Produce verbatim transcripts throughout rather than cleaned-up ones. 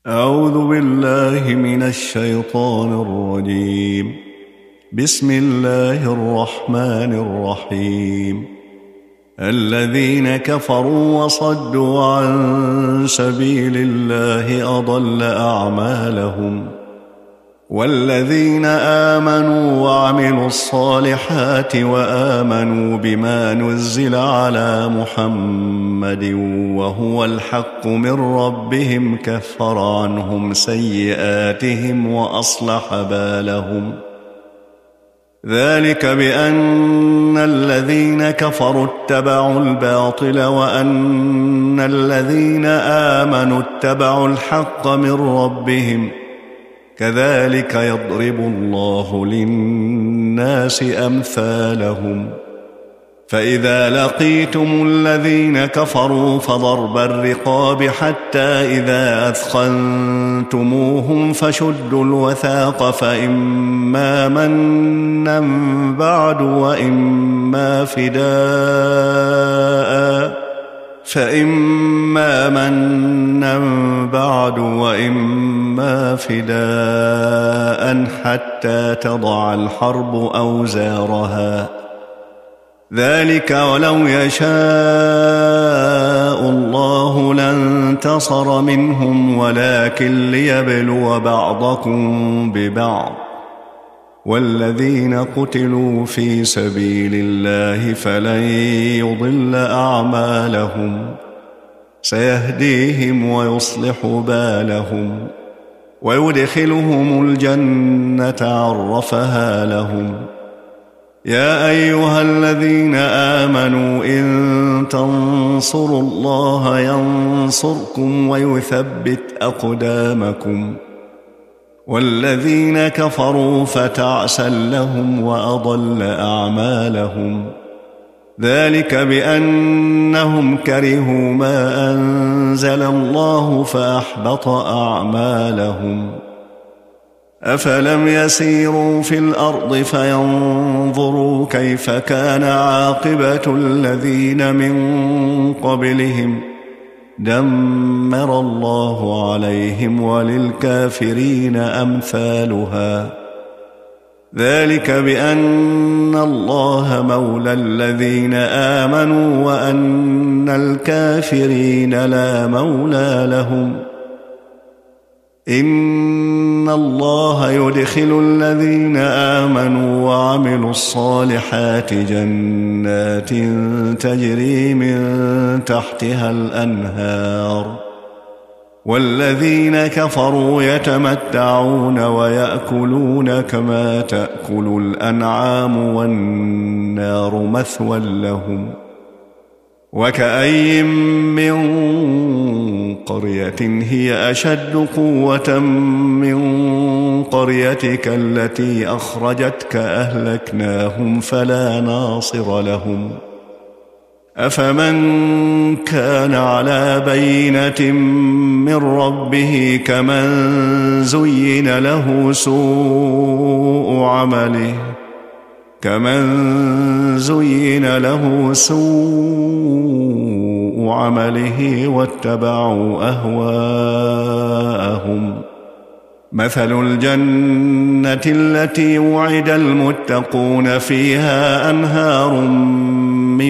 أعوذ بالله من الشيطان الرجيم. بسم الله الرحمن الرحيم. الذين كفروا وصدوا عن سبيل الله أضل أعمالهم، والذين آمنوا وعملوا الصالحات وآمنوا بما نزل على محمد وهو الحق من ربهم كفر عنهم سيئاتهم وأصلح بالهم. ذلك بأن الذين كفروا اتبعوا الباطل وأن الذين آمنوا اتبعوا الحق من ربهم، كذلك يضرب الله للناس أمثالهم. فإذا لقيتم الذين كفروا فضرب الرقاب حتى إذا أثخنتموهم فشدوا الوثاق فإما منا بعد وإما فداء فإما منا بعد وإما فداء حتى تضع الحرب أوزارها. ذلك ولو يشاء الله لانتصر منهم ولكن ليبلو بعضكم ببعض. والذين قتلوا في سبيل الله فلن يضل أعمالهم، سيهديهم ويصلح بالهم ويدخلهم الجنة عرفها لهم. يا أيها الذين آمنوا إن تنصروا الله ينصركم ويثبت أقدامكم. والذين كفروا فتعسا لهم وأضل أعمالهم. ذلك بأنهم كرهوا ما أنزل الله فأحبط أعمالهم. أفلم يسيروا في الأرض فينظروا كيف كان عاقبة الذين من قبلهم، دمر الله عليهم وللكافرين أمثالها. ذلك بأن الله مولى الذين آمنوا وأن الكافرين لا مولى لهم. إن الله يدخل الذين آمنوا وعملوا الصالحات جنات تجري من تحتها الأنهار، والذين كفروا يتمتعون ويأكلون كما تأكل الأنعام والنار مثوى لهم. وكأي من قرية هي أشد قوة من قريتك التي أخرجتك أهلكناهم فلا ناصر لهم. أفمن كان على بينة من ربه كمن زين له سوء عمله كمن زين له سوء عمله واتبعوا أهواءهم. مثل الجنة التي وعد المتقون فيها أنهار من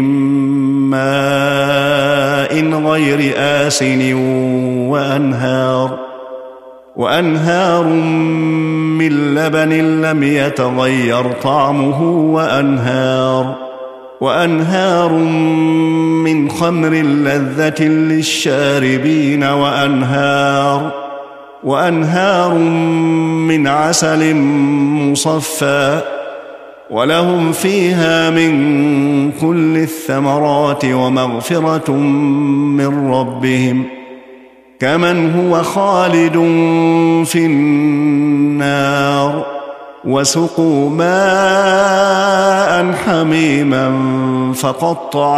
ماء غير آسن وأنهار وأنهار من لبن لم يتغير طعمه وأنهار وأنهار من خمر لذة للشاربين وأنهار وأنهار من عسل مصفى ولهم فيها من كل الثمرات ومغفرة من ربهم كمن هو خالد في النار. وسقوا ماء حميما فقطع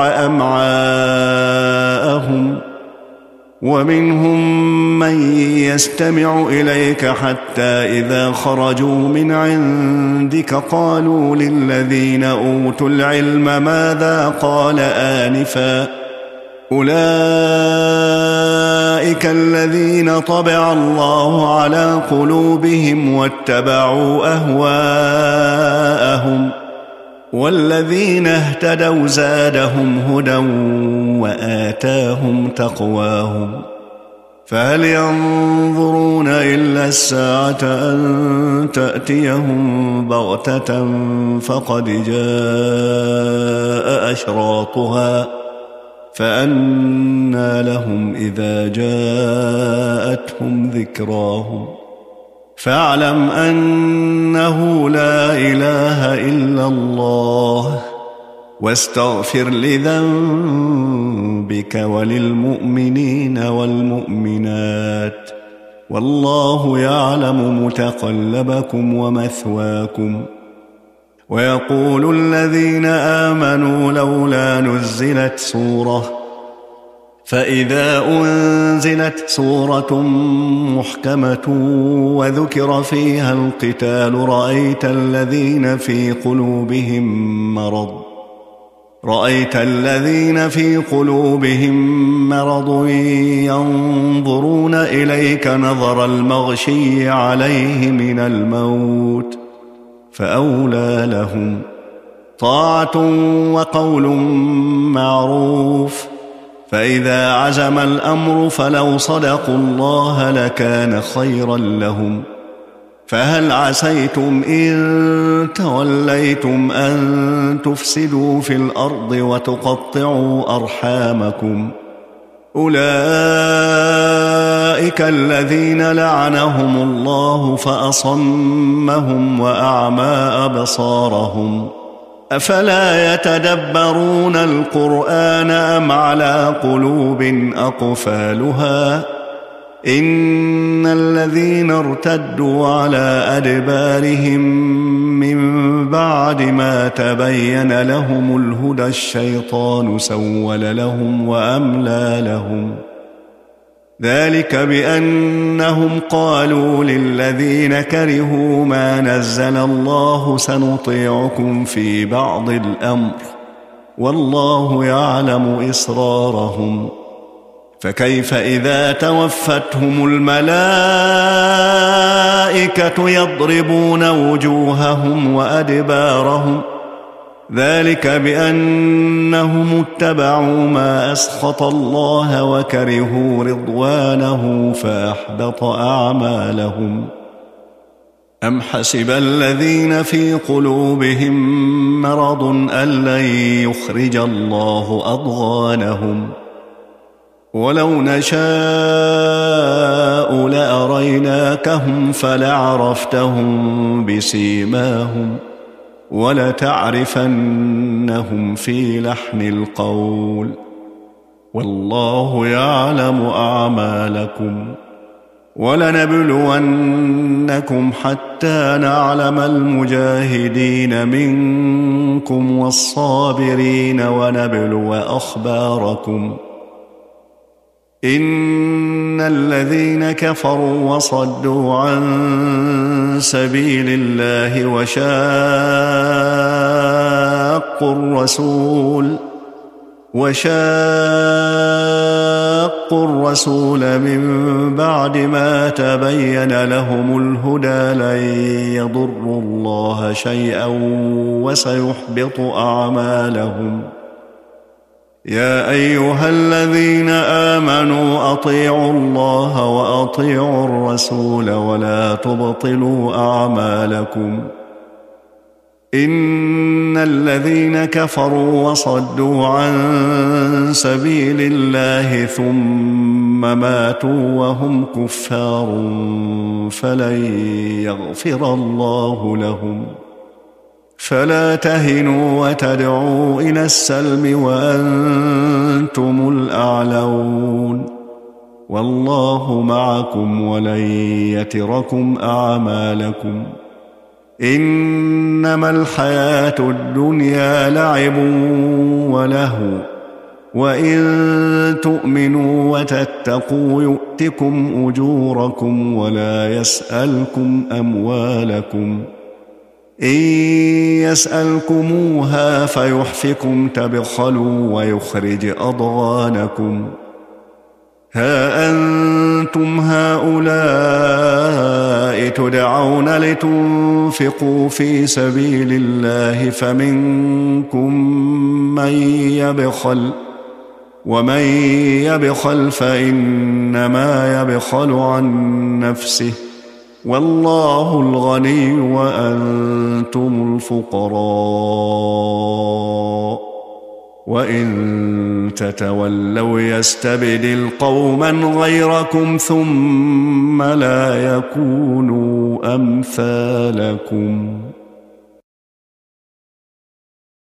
أمعاءهم. ومنهم من يستمع إليك حتى إذا خرجوا من عندك قالوا للذين أوتوا العلم ماذا قال آنفا أولئك الذين طبع الله على قلوبهم واتبعوا أهواءهم والذين اهتدوا زادهم هدى وآتاهم تقواهم فهل ينظرون إلا الساعة أن تأتيهم بغتة فقد جاء أشراطها فأنى لهم إذا جاءتهم ذكراهم فاعلم أنه لا إله إلا الله واستغفر لذنبك وللمؤمنين والمؤمنات والله يعلم متقلبكم ومثواكم. ويقول الذين آمنوا لولا نزلت سورة فإذا أنزلت سورة محكمة وذكر فيها القتال رأيت الذين في قلوبهم مرض رأيت الذين في قلوبهم مرض ينظرون إليك نظر المغشي عليه من الموت فأولى لهم طاعة وقول معروف فإذا عزم الأمر فلو صدقوا الله لكان خيرا لهم فهل عسيتم إن توليتم أن تفسدوا في الأرض وتقطعوا أرحامكم أولئك الذين لعنهم الله فأصمهم وأعمى أبصارهم أفلا يتدبرون القرآن أم على قلوب أقفالها إن الذين ارتدوا على أدبارهم من بعد ما تبين لهم الهدى الشيطان سول لهم وأملى لهم ذلك بأنهم قالوا للذين كرهوا ما نزل الله سنطيعكم في بعض الأمر والله يعلم إسرارهم فكيف إذا توفتهم الملائكة يضربون وجوههم وأدبارهم ذلك بأنهم اتبعوا ما أسخط الله وكرهوا رضوانه فأحبط أعمالهم أم حسب الذين في قلوبهم مرض أن لن يخرج الله أضغانهم ولو نشاء لأريناكهم فلعرفتهم بسيماهم ولتعرفنهم في لحن القول والله يعلم أعمالكم ولنبلونكم حتى نعلم المجاهدين منكم والصابرين ونبلو أخباركم إن الذين كفروا وصدوا عن سبيل الله وشاقوا الرسول وشاقوا الرسول من بعد ما تبين لهم الهدى لن يضروا الله شيئا وسيحبط أعمالهم يا أيها الذين آمنوا أطيعوا الله وأطيعوا الرسول ولا تبطلوا أعمالكم إن الذين كفروا وصدوا عن سبيل الله ثم ماتوا وهم كفار فلن يغفر الله لهم فلا تهنوا وتدعوا إلى السلم وأنتم الأعلون والله معكم ولن يتركم أعمالكم إنما الحياة الدنيا لعب ولهو وإن تؤمنوا وتتقوا يؤتكم أجوركم ولا يسألكم أموالكم إن يسألكموها فيحفكم تبخلوا ويخرج أضغانكم ها أنتم هؤلاء تدعون لتنفقوا في سبيل الله فمنكم من يبخل ومن يبخل فإنما يبخل عن نفسه والله الغني وأنتم الفقراء وإن تتولوا يستبدل قوما غيركم ثم لا يكونوا أمثالكم